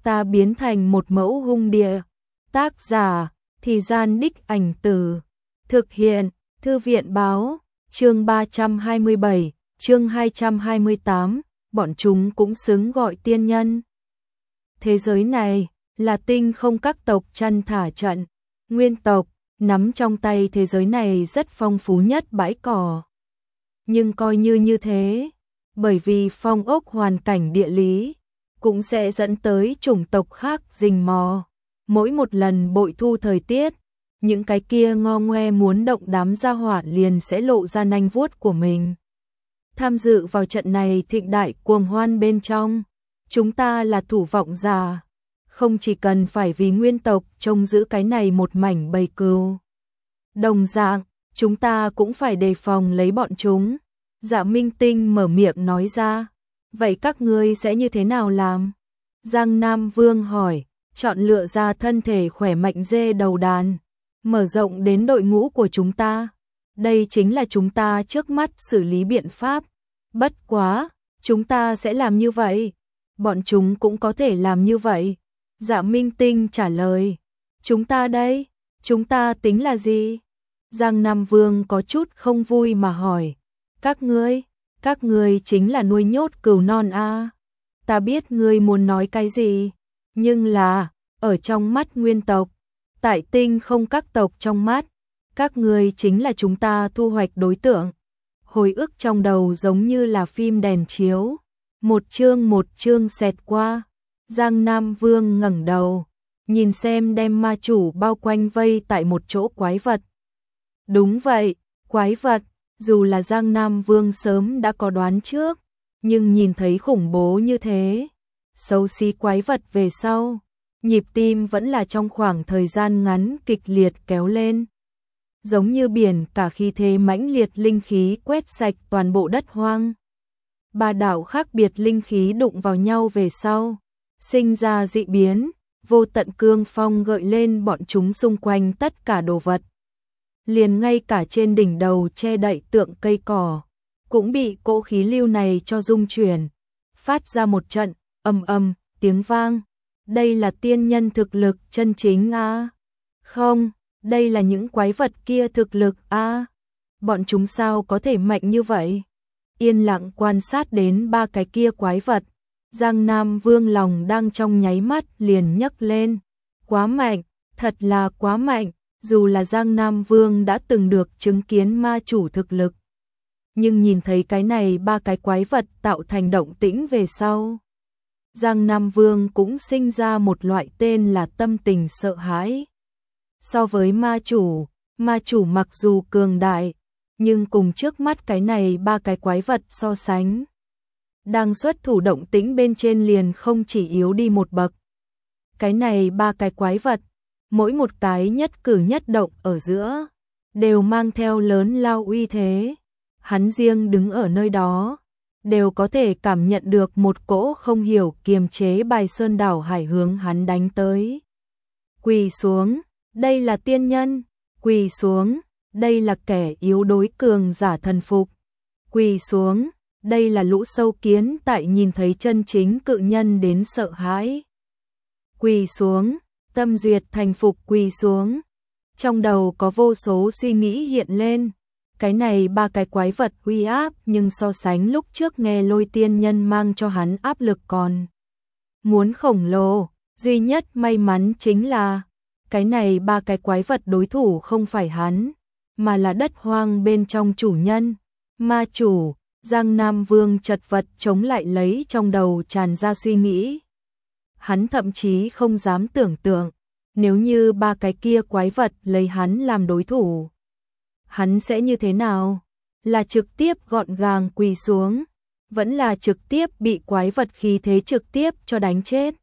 ta biến thành một mẫu hung địa. Tác giả, Thì Gian Đích Ảnh Từ. Thực hiện, Thư viện Báo. Chương 327, chương 228, bọn chúng cũng xứng gọi tiên nhân. Thế giới này là tinh không các tộc chăn thả trận, nguyên tộc nắm trong tay thế giới này rất phong phú nhất bãi cỏ. Nhưng coi như thế, bởi vì phong ốc hoàn cảnh địa lý, cũng sẽ dẫn tới chủng tộc khác rình mò. Mỗi một lần bội thu thời tiết, những cái kia ngo ngoe muốn động đám gia hỏa liền sẽ lộ ra nanh vuốt của mình. Tham dự vào trận này thịnh đại cuồng hoan bên trong, chúng ta là thủ vọng giả, không chỉ cần phải vì nguyên tộc trông giữ cái này một mảnh bầy cừu. Đồng dạng, chúng ta cũng phải đề phòng lấy bọn chúng. Dạ Minh Tinh mở miệng nói ra. Vậy các ngươi sẽ như thế nào làm? Giang Nam Vương hỏi, chọn lựa ra thân thể khỏe mạnh dê đầu đàn, mở rộng đến đội ngũ của chúng ta. Đây chính là chúng ta trước mắt xử lý biện pháp. Bất quá, chúng ta sẽ làm như vậy. Bọn chúng cũng có thể làm như vậy. Dạ Minh Tinh trả lời. Chúng ta đây, chúng ta tính là gì? Giang Nam Vương có chút không vui mà hỏi. Các ngươi chính là nuôi nhốt cừu non a. Ta biết ngươi muốn nói cái gì, nhưng là, ở trong mắt nguyên tộc, tại tinh không các tộc trong mắt, các ngươi chính là chúng ta thu hoạch đối tượng. Hồi ức trong đầu giống như là phim đèn chiếu, một chương xẹt qua. Giang Nam Vương ngẩng đầu, nhìn xem đem ma chủ bao quanh vây tại một chỗ quái vật. Đúng vậy, quái vật, dù là Giang Nam Vương sớm đã có đoán trước, nhưng nhìn thấy khủng bố như thế, xấu xí quái vật về sau, nhịp tim vẫn là trong khoảng thời gian ngắn kịch liệt kéo lên. Giống như biển cả khí thế mãnh liệt linh khí quét sạch toàn bộ đất hoang. Ba đạo khác biệt linh khí đụng vào nhau về sau, sinh ra dị biến, vô tận cương phong gợi lên bọn chúng xung quanh tất cả đồ vật. Liền ngay cả trên đỉnh đầu che đậy tượng cây cỏ, cũng bị cỗ khí lưu này cho rung chuyển, phát ra một trận ầm ầm tiếng vang. Đây là tiên nhân thực lực chân chính a? Không, đây là những quái vật kia thực lực a. Bọn chúng sao có thể mạnh như vậy? Yên lặng quan sát đến ba cái kia quái vật, Giang Nam Vương lòng đang trong nháy mắt liền nhấc lên. Quá mạnh, thật là quá mạnh. Dù là Giang Nam Vương đã từng được chứng kiến ma chủ thực lực, nhưng nhìn thấy cái này ba cái quái vật tạo thành động tĩnh về sau, Giang Nam Vương cũng sinh ra một loại tên là tâm tình sợ hãi. So với ma chủ mặc dù cường đại, nhưng cùng trước mắt cái này ba cái quái vật so sánh, đang xuất thủ động tĩnh bên trên liền không chỉ yếu đi một bậc. Cái này ba cái quái vật, mỗi một cái nhất cử nhất động ở giữa, đều mang theo lớn lao uy thế. Hắn riêng đứng ở nơi đó, đều có thể cảm nhận được một cỗ không hiểu kiềm chế bài sơn đảo hải hướng hắn đánh tới. Quỳ xuống, đây là tiên nhân. Quỳ xuống, đây là kẻ yếu đối cường giả thần phục. Quỳ xuống, đây là lũ sâu kiến tại nhìn thấy chân chính cự nhân đến sợ hãi. Quỳ xuống, tâm duyệt thành phục quỳ xuống. Trong đầu có vô số suy nghĩ hiện lên. Cái này ba cái quái vật uy áp, nhưng so sánh lúc trước nghe Lôi tiên nhân mang cho hắn áp lực còn muốn khổng lồ. Duy nhất may mắn chính là cái này ba cái quái vật đối thủ không phải hắn, mà là đất hoang bên trong chủ nhân, ma chủ. Giang Nam Vương chật vật chống lại lấy trong đầu tràn ra suy nghĩ. Hắn thậm chí không dám tưởng tượng, nếu như ba cái kia quái vật lấy hắn làm đối thủ, hắn sẽ như thế nào? Là trực tiếp gọn gàng quỳ xuống, vẫn là trực tiếp bị quái vật khí thế trực tiếp cho đánh chết.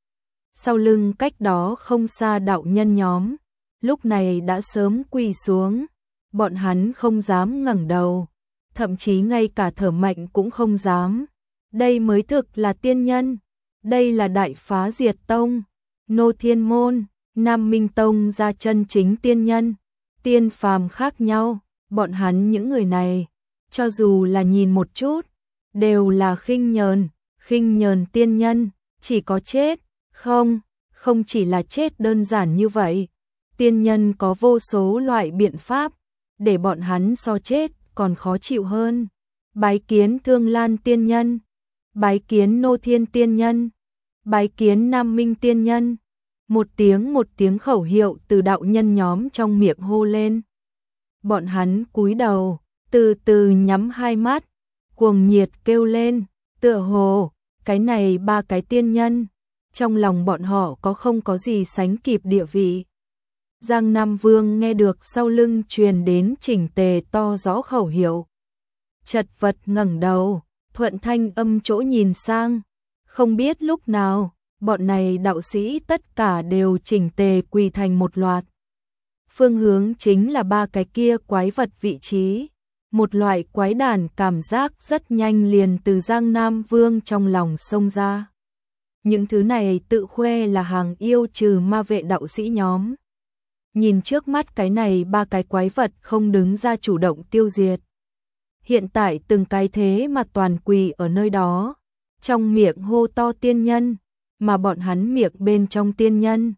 Sau lưng cách đó không xa đạo nhân nhóm, lúc này đã sớm quỳ xuống, bọn hắn không dám ngẩng đầu, thậm chí ngay cả thở mạnh cũng không dám. Đây mới thực là tiên nhân. Đây là Đại Phá Diệt Tông, Nô Thiên Môn, Nam Minh Tông ra chân chính tiên nhân. Tiên phàm khác nhau, bọn hắn những người này, cho dù là nhìn một chút, đều là khinh nhờn tiên nhân, chỉ có chết, Không, không chỉ là chết đơn giản như vậy. Tiên nhân có vô số loại biện pháp, để bọn hắn so chết còn khó chịu hơn. Bái kiến Thương Lan tiên nhân, bái kiến Nô Thiên tiên nhân, bái kiến Nam Minh tiên nhân. Một tiếng khẩu hiệu từ đạo nhân nhóm trong miệng hô lên. Bọn hắn cúi đầu, từ từ nhắm hai mắt, cuồng nhiệt kêu lên, tựa hồ, cái này ba cái tiên nhân, trong lòng bọn họ không có gì sánh kịp địa vị. Giang Nam Vương nghe được sau lưng truyền đến chỉnh tề to rõ khẩu hiệu. Chật vật ngẩng đầu, thuận thanh âm chỗ nhìn sang, không biết lúc nào, bọn này đạo sĩ tất cả đều chỉnh tề quỳ thành một loạt. Phương hướng chính là ba cái kia quái vật vị trí. Một loại quái đản cảm giác rất nhanh liền từ Giang Nam Vương trong lòng xông ra. Những thứ này tự khoe là hàng yêu trừ ma vệ đạo sĩ nhóm. Nhìn trước mắt cái này ba cái quái vật không đứng ra chủ động tiêu diệt. Hiện tại từng cái thế mà toàn quỳ ở nơi đó, trong miệng hô to tiên nhân, mà bọn hắn miệng bên trong tiên nhân.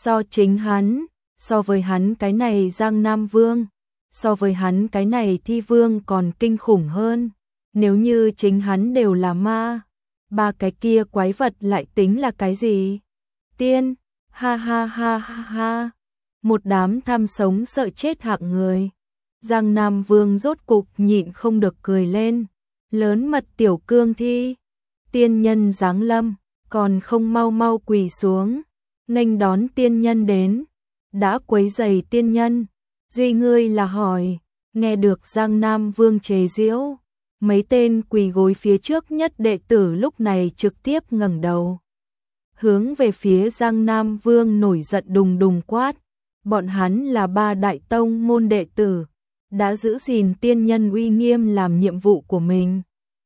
So với hắn cái này Giang Nam Vương, so với hắn cái này Thi Vương còn kinh khủng hơn. Nếu như chính hắn đều là ma, ba cái kia quái vật lại tính là cái gì? Tiên, ha ha ha ha ha. Một đám tham sống sợ chết hạng người. Giang Nam Vương rốt cục nhịn không được cười lên. Lớn mật tiểu cương thi, tiên nhân giáng lâm, còn không mau mau quỳ xuống, nghênh đón tiên nhân đến. Đã quấy rầy tiên nhân, duy ngươi là hỏi. Nghe được Giang Nam Vương chế giễu, mấy tên quỳ gối phía trước nhất đệ tử lúc này trực tiếp ngẩng đầu, hướng về phía Giang Nam Vương nổi giận đùng đùng quát. Bọn hắn là ba đại tông môn đệ tử, đã giữ gìn tiên nhân uy nghiêm làm nhiệm vụ của mình.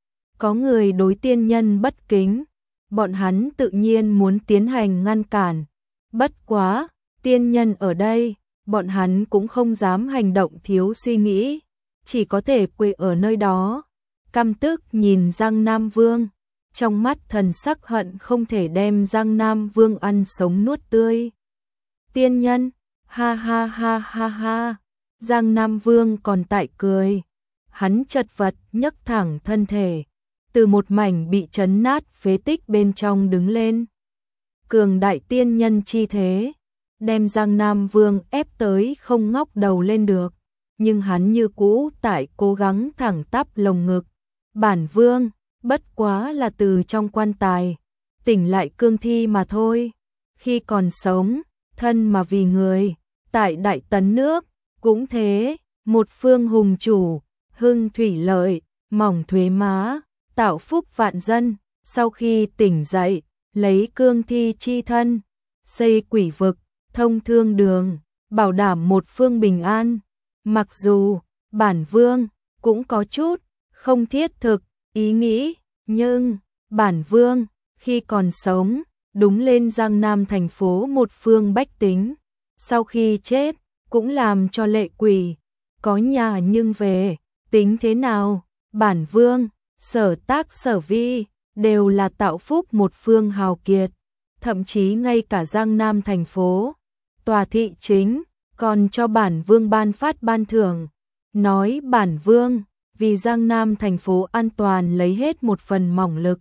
Có người đối tiên nhân bất kính, bọn hắn tự nhiên muốn tiến hành ngăn cản. Bất quá, tiên nhân ở đây, bọn hắn cũng không dám hành động thiếu suy nghĩ, chỉ có thể quỳ ở nơi đó, căm tức nhìn Giang Nam Vương, trong mắt thần sắc hận không thể đem Giang Nam Vương ăn sống nuốt tươi. Tiên nhân, ha ha ha ha ha. Giang Nam Vương còn tại cười, hắn chật vật nhấc thẳng thân thể, từ một mảnh bị chấn nát phế tích bên trong đứng lên. Cường đại tiên nhân chi thế, đem Giang Nam Vương ép tới không ngóc đầu lên được, nhưng hắn như cũ tại cố gắng thẳng tắp lồng ngực. Bản Vương, bất quá là từ trong quan tài tỉnh lại cương thi mà thôi, khi còn sống, thân mà vì người, tại Đại Tấn nước, cũng thế, một phương hùng chủ, hưng thủy lợi, mỏng thuế má, tạo phúc vạn dân, sau khi tỉnh dậy, lấy cương thi chi thân, xây quỷ vực, thông thương đường, bảo đảm một phương bình an. Mặc dù, bản Vương, cũng có chút, không thiết thực, ý nghĩ, nhưng, bản Vương, khi còn sống, đúng lên Giang Nam thành phố một phương bách tính. Sau khi chết, cũng làm cho lệ quỷ, có nhà nhưng về, tính thế nào, bản Vương, sở tác sở vi, đều là tạo phúc một phương hào kiệt. Thậm chí ngay cả Giang Nam thành phố, tòa thị chính, còn cho bản Vương ban phát ban thưởng. Nói bản Vương, vì Giang Nam thành phố an toàn lấy hết một phần mỏng lực.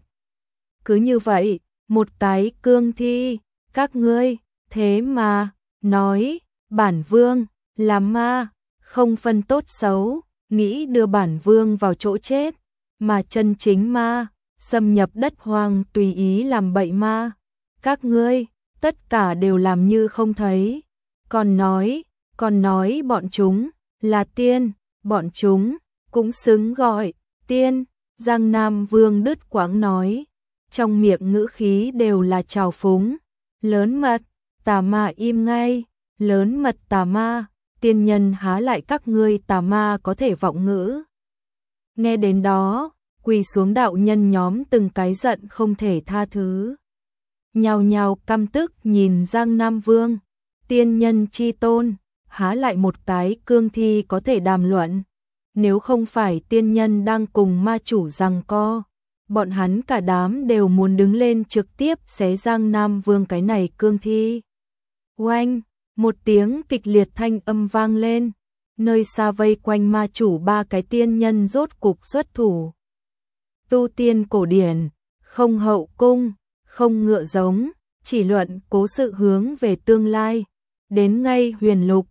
Cứ như vậy, một cái cương thi, các ngươi, thế mà, nói, bản Vương, là ma, không phân tốt xấu, nghĩ đưa bản Vương vào chỗ chết, mà chân chính ma, xâm nhập đất hoang tùy ý làm bậy ma. Các ngươi, tất cả đều làm như không thấy, còn nói bọn chúng, là tiên, bọn chúng, cũng xứng gọi, tiên. Giang Nam Vương đứt quãng nói, trong miệng ngữ khí đều là trào phúng. Lớn mật, tà ma im ngay, lớn mật tà ma, tiên nhân há lại các ngươi tà ma có thể vọng ngữ. Nghe đến đó, quỳ xuống đạo nhân nhóm từng cái giận không thể tha thứ. Nhào nhào căm tức nhìn Giang Nam Vương, tiên nhân chi tôn, há lại một cái cương thi có thể đàm luận. Nếu không phải tiên nhân đang cùng ma chủ giằng co, bọn hắn cả đám đều muốn đứng lên trực tiếp xé Giang Nam Vương cái này cương thi. Oanh, một tiếng kịch liệt thanh âm vang lên, nơi xa vây quanh ma chủ ba cái tiên nhân rốt cục xuất thủ. Tu tiên cổ điển, không hậu cung, không ngựa giống, chỉ luận cố sự hướng về tương lai, đến ngay huyền lục,